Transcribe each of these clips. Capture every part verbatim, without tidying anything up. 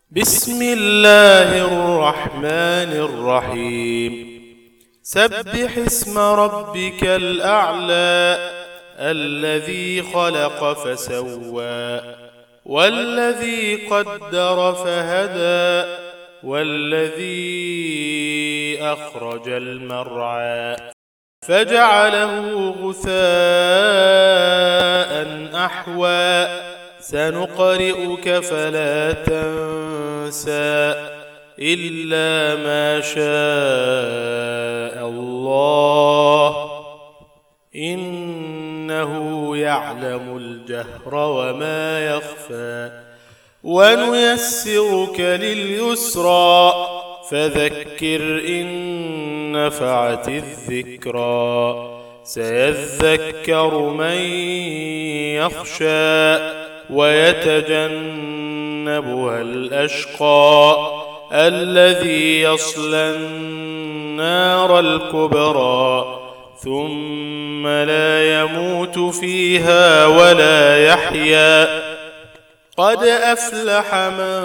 بسم الله الرحمن الرحيم سبح اسم ربك الأعلى الذي خلق فسوى والذي قدر فهدى والذي أخرج المرعى فجعله غثاء أحوى سنقرئك فلا تنسى إلا ما شاء الله إنه يعلم الجهر وما يخفى ونيسرك لليسرى فذكر إن نفعت الذكرى سيذكر من يخشى ويتجنبها الأشقى الذي يصلى النار الكبرى ثم لا يموت فيها ولا يحيا قد أفلح من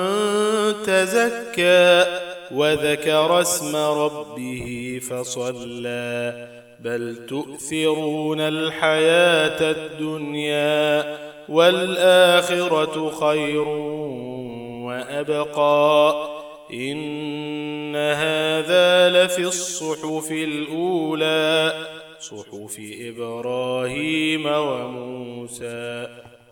تزكى وذكر اسم ربه فصلى بل تؤثرون الحياة الدنيا والآخرة خير وأبقى إن هذا لفي الصحف الأولى صحف إبراهيم وموسى.